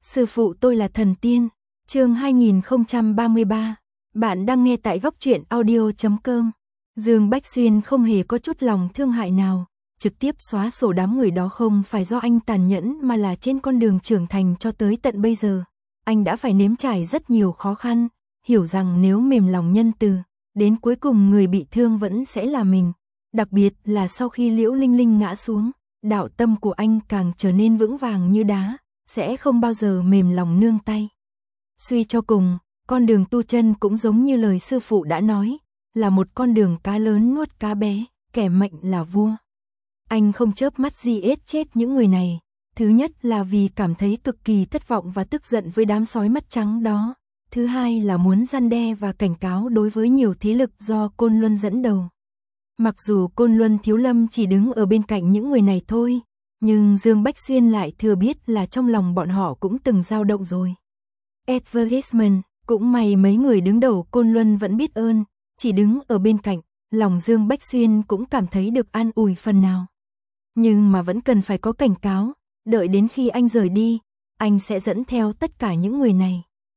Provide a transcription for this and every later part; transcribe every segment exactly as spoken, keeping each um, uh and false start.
Sư phụ tôi là thần tiên. Chương hai nghìn không trăm ba mươi ba. Bạn đang nghe tại góc truyện audio chấm com. Dương Bách Xuyên không hề có chút lòng thương hại nào, trực tiếp xóa sổ đám người đó không phải do anh tàn nhẫn mà là trên con đường trưởng thành cho tới tận bây giờ. Anh đã phải nếm trải rất nhiều khó khăn, hiểu rằng nếu mềm lòng nhân từ, đến cuối cùng người bị thương vẫn sẽ là mình. Đặc biệt là sau khi Liễu Linh Linh ngã xuống, đạo tâm của anh càng trở nên vững vàng như đá, sẽ không bao giờ mềm lòng nương tay. Suy cho cùng, con đường tu chân cũng giống như lời sư phụ đã nói, là một con đường cá lớn nuốt cá bé, kẻ mệnh là vua. Anh không chớp mắt gì ết chết những người này, thứ nhất là vì cảm thấy cực kỳ thất vọng và tức giận với đám sói mắt trắng đó, thứ hai là muốn răn đe và cảnh cáo đối với nhiều thế lực do Côn Luân dẫn đầu. Mặc dù Côn Luân Thiếu Lâm chỉ đứng ở bên cạnh những người này thôi, nhưng Dương Bách Xuyên lại thừa biết là trong lòng bọn họ cũng từng dao động rồi. Advertisement, cũng may mấy người đứng đầu Côn Luân vẫn biết ơn, chỉ đứng ở bên cạnh, lòng Dương Bách Xuyên cũng cảm thấy được an ủi phần nào. Nhưng mà vẫn cần phải có cảnh cáo, đợi đến khi anh rời đi, anh sẽ dẫn theo tất cả những người này.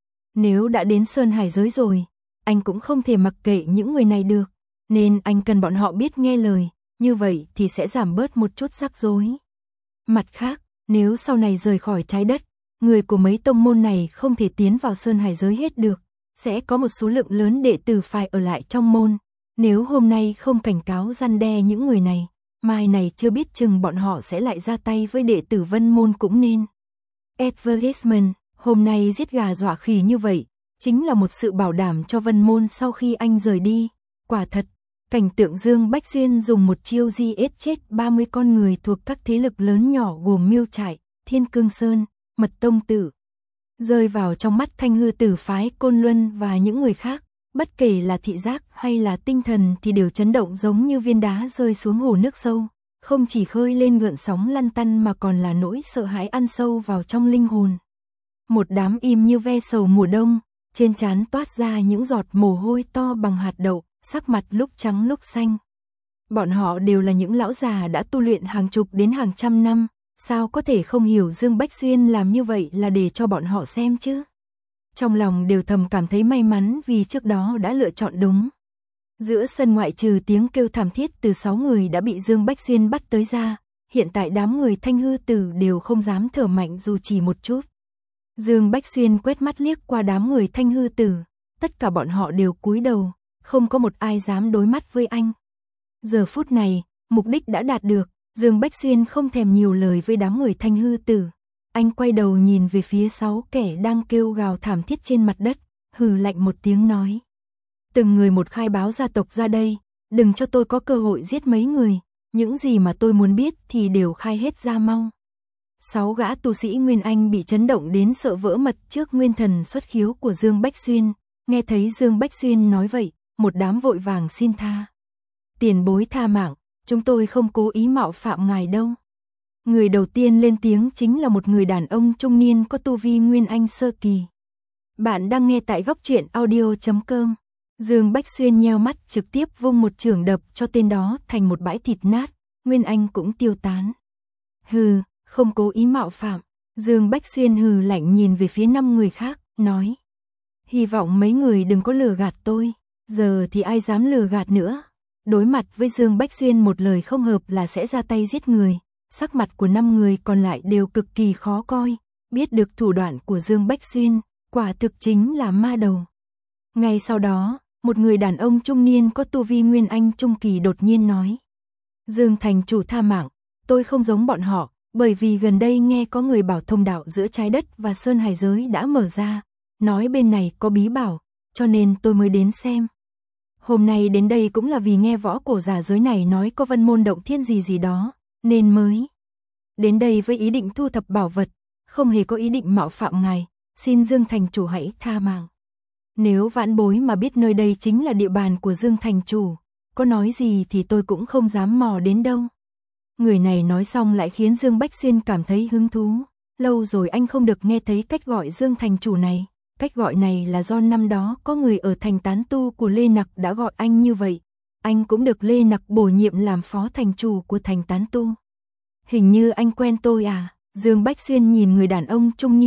Nếu đã đến Sơn Hải giới rồi, anh cũng không thể mặc kệ những người này được, nên anh cần bọn họ biết nghe lời, như vậy thì sẽ giảm bớt một chút rắc rối. Mặt khác, nếu sau này rời khỏi trái đất, người của mấy tông môn này không thể tiến vào Sơn Hải giới hết được, sẽ có một số lượng lớn đệ tử phải ở lại trong môn. Nếu hôm nay không cảnh cáo răn đe những người này, mai này chưa biết chừng bọn họ sẽ lại ra tay với đệ tử Vân môn cũng nên. Advertisement, hôm nay giết gà dọa khỉ như vậy, chính là một sự bảo đảm cho Vân môn sau khi anh rời đi. Quả thật, cảnh tượng Dương Bách Xuyên dùng một chiêu giết chết ba mươi con người thuộc các thế lực lớn nhỏ gồm Miêu Trại, Thiên Cương Sơn, Mật Tông Tử, rơi vào trong mắt Thanh Hư Tử phái Côn Luân và những người khác, bất kể là thị giác hay là tinh thần thì đều chấn động giống như viên đá rơi xuống hồ nước sâu, không chỉ khơi lên gợn sóng lăn tăn mà còn là nỗi sợ hãi ăn sâu vào trong linh hồn. Một đám im như ve sầu mùa đông, trên trán toát ra những giọt mồ hôi to bằng hạt đậu, sắc mặt lúc trắng lúc xanh. Bọn họ đều là những lão già đã tu luyện hàng chục đến hàng trăm năm, sao có thể không hiểu Dương Bách Xuyên làm như vậy là để cho bọn họ xem chứ. Trong lòng đều thầm cảm thấy may mắn vì trước đó đã lựa chọn đúng. Giữa sân ngoại trừ tiếng kêu thảm thiết từ sáu người đã bị Dương Bách Xuyên bắt tới ra, hiện tại đám người Thanh Hư Tử đều không dám thở mạnh dù chỉ một chút. Dương Bách Xuyên quét mắt liếc qua đám người Thanh Hư Tử, tất cả bọn họ đều cúi đầu, không có một ai dám đối mắt với anh. Giờ phút này, mục đích đã đạt được, Dương Bách Xuyên không thèm nhiều lời với đám người Thanh Hư Tử. Anh quay đầu nhìn về phía sáu kẻ đang kêu gào thảm thiết trên mặt đất, hừ lạnh một tiếng nói. Từng người một khai báo gia tộc ra đây, đừng cho tôi có cơ hội giết mấy người, những gì mà tôi muốn biết thì đều khai hết ra mau. Sáu gã tu sĩ Nguyên Anh bị chấn động đến sợ vỡ mật trước nguyên thần xuất khiếu của Dương Bách Xuyên, nghe thấy Dương Bách Xuyên nói vậy, một đám vội vàng xin tha. Tiền bối tha mạng, chúng tôi không cố ý mạo phạm ngài đâu. Người đầu tiên lên tiếng chính là một người đàn ông trung niên có tu vi Nguyên Anh sơ kỳ. Bạn đang nghe tại góc truyện audio chấm com. Dương Bách Xuyên nheo mắt trực tiếp vung một chưởng đập cho tên đó thành một bãi thịt nát, Nguyên Anh cũng tiêu tán. Hừ, không cố ý mạo phạm. Dương Bách Xuyên hừ lạnh nhìn về phía năm người khác, nói. Hy vọng mấy người đừng có lừa gạt tôi, giờ thì ai dám lừa gạt nữa. Đối mặt với Dương Bách Xuyên một lời không hợp là sẽ ra tay giết người. Sắc mặt của năm người còn lại đều cực kỳ khó coi, biết được thủ đoạn của Dương Bách Xuyên, quả thực chính là ma đầu. Ngay sau đó, một người đàn ông trung niên có tu vi Nguyên Anh trung kỳ đột nhiên nói. Dương thành chủ tha mạng, tôi không giống bọn họ, bởi vì gần đây nghe có người bảo thông đạo giữa trái đất và Sơn Hải giới đã mở ra, nói bên này có bí bảo, cho nên tôi mới đến xem. Hôm nay đến đây cũng là vì nghe võ cổ giả giới này nói có Vân môn động thiên gì gì đó, nên mới đến đây với ý định thu thập bảo vật, không hề có ý định mạo phạm ngài, xin Dương thành chủ hãy tha mạng. Nếu vãn bối mà biết nơi đây chính là địa bàn của Dương thành chủ, có nói gì thì tôi cũng không dám mò đến đâu. Người này nói xong lại khiến Dương Bách Xuyên cảm thấy hứng thú, lâu rồi anh không được nghe thấy cách gọi Dương thành chủ này, cách gọi này là do năm đó có người ở thành tán tu của Lê Nặc đã gọi anh như vậy, anh cũng được Lê Nặc bổ nhiệm làm phó thành chủ của thành tán tu. Hình như anh quen tôi à? Dương Bách Xuyên nhìn người đàn ông trung niên,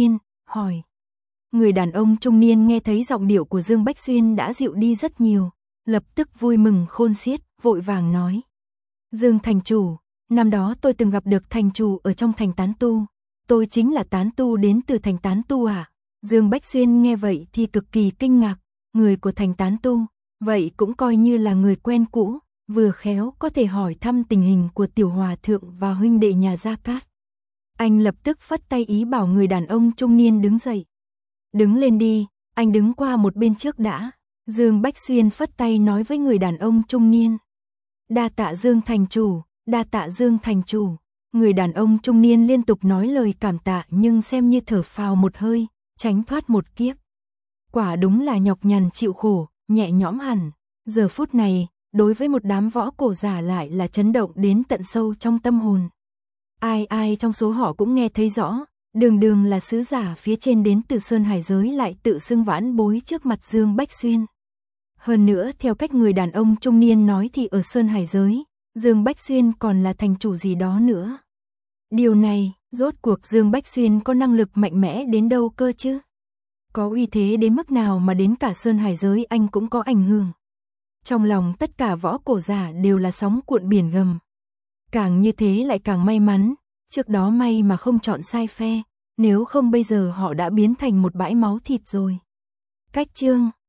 hỏi. Người đàn ông trung niên nghe thấy giọng điệu của Dương Bách Xuyên đã dịu đi rất nhiều, lập tức vui mừng khôn xiết, vội vàng nói. Dương thành chủ, năm đó tôi từng gặp được thành chủ ở trong thành tán tu, tôi chính là tán tu đến từ thành tán tu à? Dương Bách Xuyên nghe vậy thì cực kỳ kinh ngạc, người của thành tán tu, vậy cũng coi như là người quen cũ, vừa khéo có thể hỏi thăm tình hình của tiểu hòa thượng và huynh đệ nhà Gia Cát. Anh lập tức phất tay ý bảo người đàn ông trung niên đứng dậy. Đứng lên đi, anh đứng qua một bên trước đã. Dương Bách Xuyên phất tay nói với người đàn ông trung niên. Đa tạ Dương thành chủ, đa tạ Dương thành chủ. Người đàn ông trung niên liên tục nói lời cảm tạ nhưng xem như thở phào một hơi, tránh thoát một kiếp. Quả đúng là nhọc nhằn chịu khổ, nhẹ nhõm hẳn. Giờ phút này, đối với một đám võ cổ giả lại là chấn động đến tận sâu trong tâm hồn. Ai ai trong số họ cũng nghe thấy rõ, đường đường là sứ giả phía trên đến từ Sơn Hải giới lại tự xưng vãn bối trước mặt Dương Bách Xuyên. Hơn nữa theo cách người đàn ông trung niên nói thì ở Sơn Hải giới, Dương Bách Xuyên còn là thành chủ gì đó nữa. Điều này, rốt cuộc Dương Bách Xuyên có năng lực mạnh mẽ đến đâu cơ chứ? Có uy thế đến mức nào mà đến cả Sơn Hải giới anh cũng có ảnh hưởng. Trong lòng tất cả võ cổ giả đều là sóng cuộn biển gầm. Càng như thế lại càng may mắn, trước đó may mà không chọn sai phe, nếu không bây giờ họ đã biến thành một bãi máu thịt rồi. Cách chương